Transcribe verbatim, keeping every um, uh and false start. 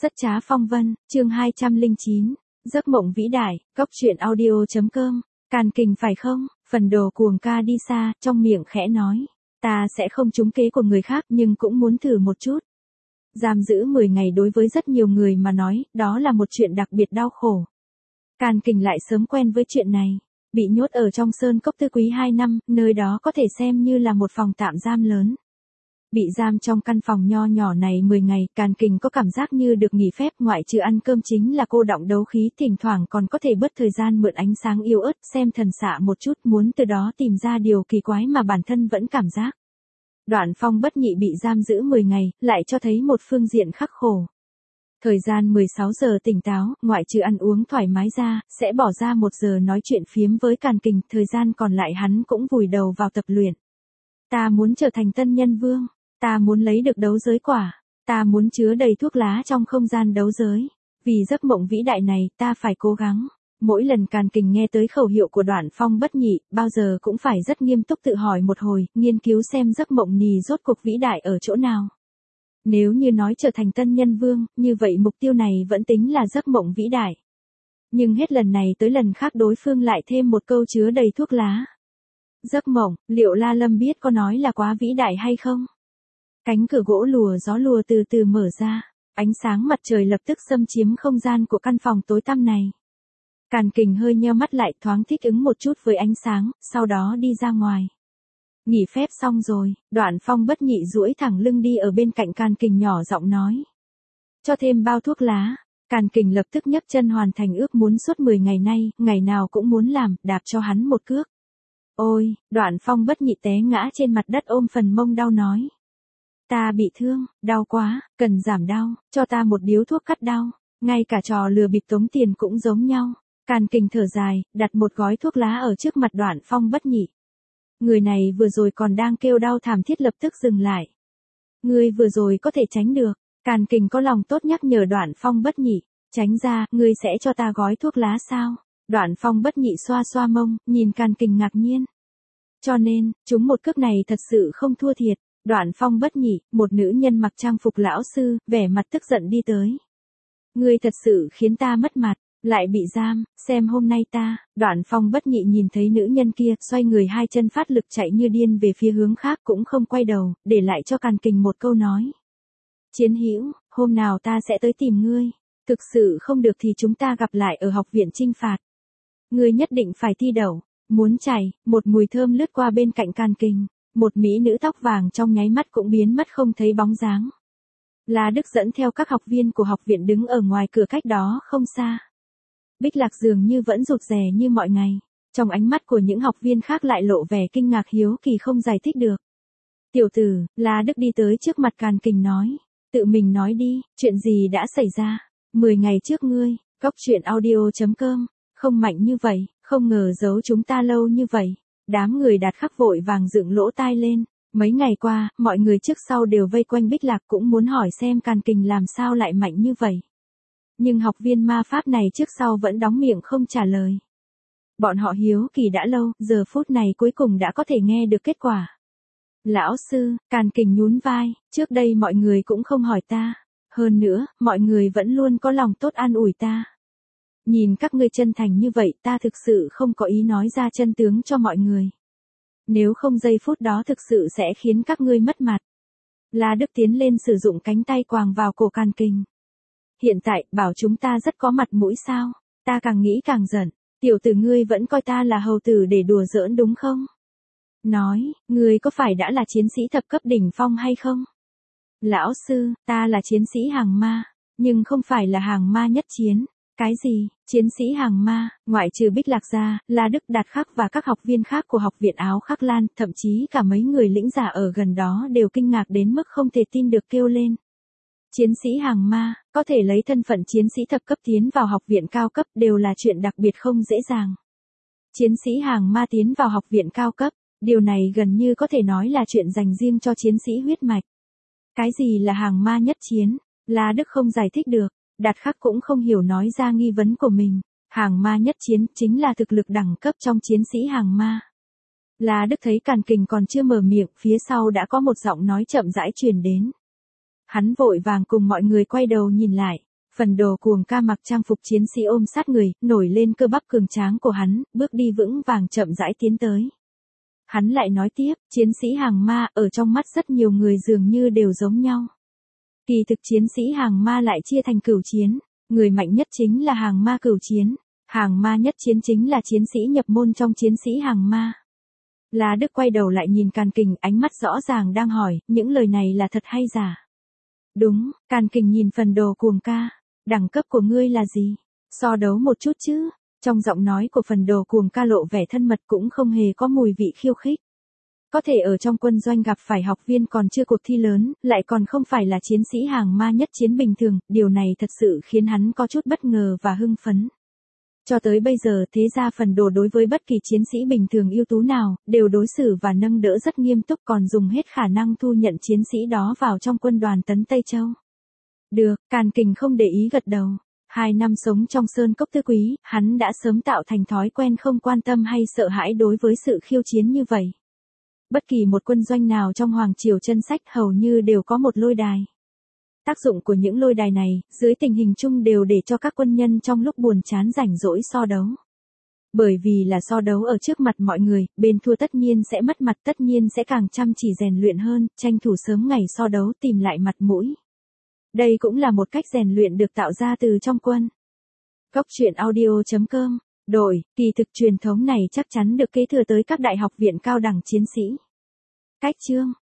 Rất trá phong vân, chương hai trăm lẻ chín, giấc mộng vĩ đại, cốc truyện audio.com, Càn Kình phải không? Phần đồ cuồng ca đi xa, trong miệng khẽ nói, ta sẽ không trúng kế của người khác nhưng cũng muốn thử một chút. Giam giữ mười ngày đối với rất nhiều người mà nói, đó là một chuyện đặc biệt đau khổ. Càn Kình lại sớm quen với chuyện này, bị nhốt ở trong sơn cốc tư quý hai năm, nơi đó có thể xem như là một phòng tạm giam lớn. Bị giam trong căn phòng nho nhỏ này mười ngày, Càn Kình có cảm giác như được nghỉ phép, ngoại trừ ăn cơm chính là cô đọng đấu khí, thỉnh thoảng còn có thể bớt thời gian mượn ánh sáng yếu ớt, xem thần xạ một chút, muốn từ đó tìm ra điều kỳ quái mà bản thân vẫn cảm giác. Đoạn Phong Bất Nhị bị giam giữ mười ngày, lại cho thấy một phương diện khắc khổ. Thời gian mười sáu giờ tỉnh táo, ngoại trừ ăn uống thoải mái ra, sẽ bỏ ra một giờ nói chuyện phiếm với Càn Kình, thời gian còn lại hắn cũng vùi đầu vào tập luyện. Ta muốn trở thành tân nhân vương. Ta muốn lấy được đấu giới quả. Ta muốn chứa đầy thuốc lá trong không gian đấu giới. Vì giấc mộng vĩ đại này, ta phải cố gắng. Mỗi lần Càn Kình nghe tới khẩu hiệu của Đoạn Phong Bất Nhị, bao giờ cũng phải rất nghiêm túc tự hỏi một hồi, nghiên cứu xem giấc mộng nì rốt cuộc vĩ đại ở chỗ nào. Nếu như nói trở thành tân nhân vương, như vậy mục tiêu này vẫn tính là giấc mộng vĩ đại. Nhưng hết lần này tới lần khác đối phương lại thêm một câu chứa đầy thuốc lá. Giấc mộng, liệu La Lâm biết có nói là quá vĩ đại hay không? Cánh cửa gỗ lùa gió lùa từ từ mở ra, ánh sáng mặt trời lập tức xâm chiếm không gian của căn phòng tối tăm này. Càn Kình hơi nheo mắt lại, thoáng thích ứng một chút với ánh sáng, sau đó đi ra ngoài. Nghỉ phép xong rồi, Đoạn Phong Bất Nhị duỗi thẳng lưng đi ở bên cạnh Càn Kình nhỏ giọng nói. Cho thêm bao thuốc lá. Càn Kình lập tức nhấc chân hoàn thành ước muốn suốt mười ngày nay, ngày nào cũng muốn làm, đạp cho hắn một cước. Ôi, Đoạn Phong Bất Nhị té ngã trên mặt đất ôm phần mông đau nói. Ta bị thương, đau quá, cần giảm đau, cho ta một điếu thuốc cắt đau, ngay cả trò lừa bịp tống tiền cũng giống nhau. Càn Kình thở dài, đặt một gói thuốc lá ở trước mặt Đoạn Phong Bất Nhị. Người này vừa rồi còn đang kêu đau thảm thiết lập tức dừng lại. Ngươi vừa rồi có thể tránh được. Càn Kình có lòng tốt nhắc nhở Đoạn Phong Bất Nhị, tránh ra, ngươi sẽ cho ta gói thuốc lá sao? Đoạn Phong Bất Nhị xoa xoa mông, nhìn Càn Kình ngạc nhiên. Cho nên, chúng một cước này thật sự không thua thiệt. Đoạn Phong Bất Nhị, một nữ nhân mặc trang phục lão sư, vẻ mặt tức giận đi tới. Ngươi thật sự khiến ta mất mặt, lại bị giam, xem hôm nay ta. Đoạn Phong Bất Nhị nhìn thấy nữ nhân kia, xoay người hai chân phát lực chạy như điên về phía hướng khác cũng không quay đầu, để lại cho Càn Kình một câu nói. Chiến hữu, hôm nào ta sẽ tới tìm ngươi, thực sự không được thì chúng ta gặp lại ở học viện chinh phạt. Ngươi nhất định phải thi đậu, muốn chảy, một mùi thơm lướt qua bên cạnh Càn Kình. Một mỹ nữ tóc vàng trong nháy mắt cũng biến mất không thấy bóng dáng. La Đức dẫn theo các học viên của học viện đứng ở ngoài cửa cách đó không xa. Bích Lạc dường như vẫn rụt rè như mọi ngày. Trong ánh mắt của những học viên khác lại lộ vẻ kinh ngạc hiếu kỳ không giải thích được. Tiểu tử, La Đức đi tới trước mặt Càn Kình nói. Tự mình nói đi, chuyện gì đã xảy ra? Mười ngày trước ngươi, cốc truyện audio.com, không mạnh như vậy, không ngờ giấu chúng ta lâu như vậy. Đám người Đạt Khắc vội vàng dựng lỗ tai lên. Mấy ngày qua, mọi người trước sau đều vây quanh Bích Lạc cũng muốn hỏi xem Càn Kình làm sao lại mạnh như vậy. Nhưng học viên ma pháp này trước sau vẫn đóng miệng không trả lời. Bọn họ hiếu kỳ đã lâu, giờ phút này cuối cùng đã có thể nghe được kết quả. Lão sư, Càn Kình nhún vai, trước đây mọi người cũng không hỏi ta. Hơn nữa, mọi người vẫn luôn có lòng tốt an ủi ta. Nhìn các ngươi chân thành như vậy, ta thực sự không có ý nói ra chân tướng cho mọi người. Nếu không giây phút đó thực sự sẽ khiến các ngươi mất mặt. La Đức tiến lên sử dụng cánh tay quàng vào cổ Càn Kình. Hiện tại, bảo chúng ta rất có mặt mũi sao? Ta càng nghĩ càng giận. Tiểu tử ngươi vẫn coi ta là hầu tử để đùa giỡn đúng không? Nói, ngươi có phải đã là chiến sĩ thập cấp đỉnh phong hay không? Lão sư, ta là chiến sĩ hàng ma, nhưng không phải là hàng ma nhất chiến. Cái gì, chiến sĩ hàng ma, ngoại trừ Bích Lạc ra, La Đức, Đạt Khắc và các học viên khác của học viện Áo Khắc Lan, thậm chí cả mấy người lĩnh giả ở gần đó đều kinh ngạc đến mức không thể tin được kêu lên. Chiến sĩ hàng ma, có thể lấy thân phận chiến sĩ thập cấp tiến vào học viện cao cấp đều là chuyện đặc biệt không dễ dàng. Chiến sĩ hàng ma tiến vào học viện cao cấp, điều này gần như có thể nói là chuyện dành riêng cho chiến sĩ huyết mạch. Cái gì là hàng ma nhất chiến? La Đức không giải thích được. Đạt Khắc cũng không hiểu nói ra nghi vấn của mình. Hàng ma nhất chiến chính là thực lực đẳng cấp trong chiến sĩ hàng ma. La Đức thấy Càn Kình còn chưa mở miệng, phía sau đã có một giọng nói chậm rãi truyền đến. Hắn vội vàng cùng mọi người quay đầu nhìn lại. Phần đồ cuồng ca mặc trang phục chiến sĩ ôm sát người, nổi lên cơ bắp cường tráng của hắn, bước đi vững vàng chậm rãi tiến tới. Hắn lại nói tiếp, chiến sĩ hàng ma, ở trong mắt rất nhiều người dường như đều giống nhau. Kỳ thực chiến sĩ hàng ma lại chia thành cửu chiến, người mạnh nhất chính là hàng ma cửu chiến, hàng ma nhất chiến chính là chiến sĩ nhập môn trong chiến sĩ hàng ma. La Đức quay đầu lại nhìn Càn Kình, ánh mắt rõ ràng đang hỏi, những lời này là thật hay giả? Đúng, Càn Kình nhìn phần đồ cuồng ca, đẳng cấp của ngươi là gì? So đấu một chút chứ. Trong giọng nói của phần đồ cuồng ca lộ vẻ thân mật cũng không hề có mùi vị khiêu khích. Có thể ở trong quân doanh gặp phải học viên còn chưa cuộc thi lớn, lại còn không phải là chiến sĩ hàng ma nhất chiến bình thường, điều này thật sự khiến hắn có chút bất ngờ và hưng phấn. Cho tới bây giờ thế ra phần đồ đối với bất kỳ chiến sĩ bình thường ưu tú nào, đều đối xử và nâng đỡ rất nghiêm túc, còn dùng hết khả năng thu nhận chiến sĩ đó vào trong quân đoàn Tấn Tây Châu. Được, Càn Kình không để ý gật đầu. Hai năm sống trong sơn cốc tứ quý, hắn đã sớm tạo thành thói quen không quan tâm hay sợ hãi đối với sự khiêu chiến như vậy. Bất kỳ một quân doanh nào trong Hoàng Triều Chân Sách hầu như đều có một lôi đài. Tác dụng của những lôi đài này, dưới tình hình chung đều để cho các quân nhân trong lúc buồn chán rảnh rỗi so đấu. Bởi vì là so đấu ở trước mặt mọi người, bên thua tất nhiên sẽ mất mặt, tất nhiên sẽ càng chăm chỉ rèn luyện hơn, tranh thủ sớm ngày so đấu tìm lại mặt mũi. Đây cũng là một cách rèn luyện được tạo ra từ trong quân. Góc truyện audio chấm com, đổi, kỳ thực truyền thống này chắc chắn được kế thừa tới các đại học viện cao đẳng chiến sĩ. Cách chương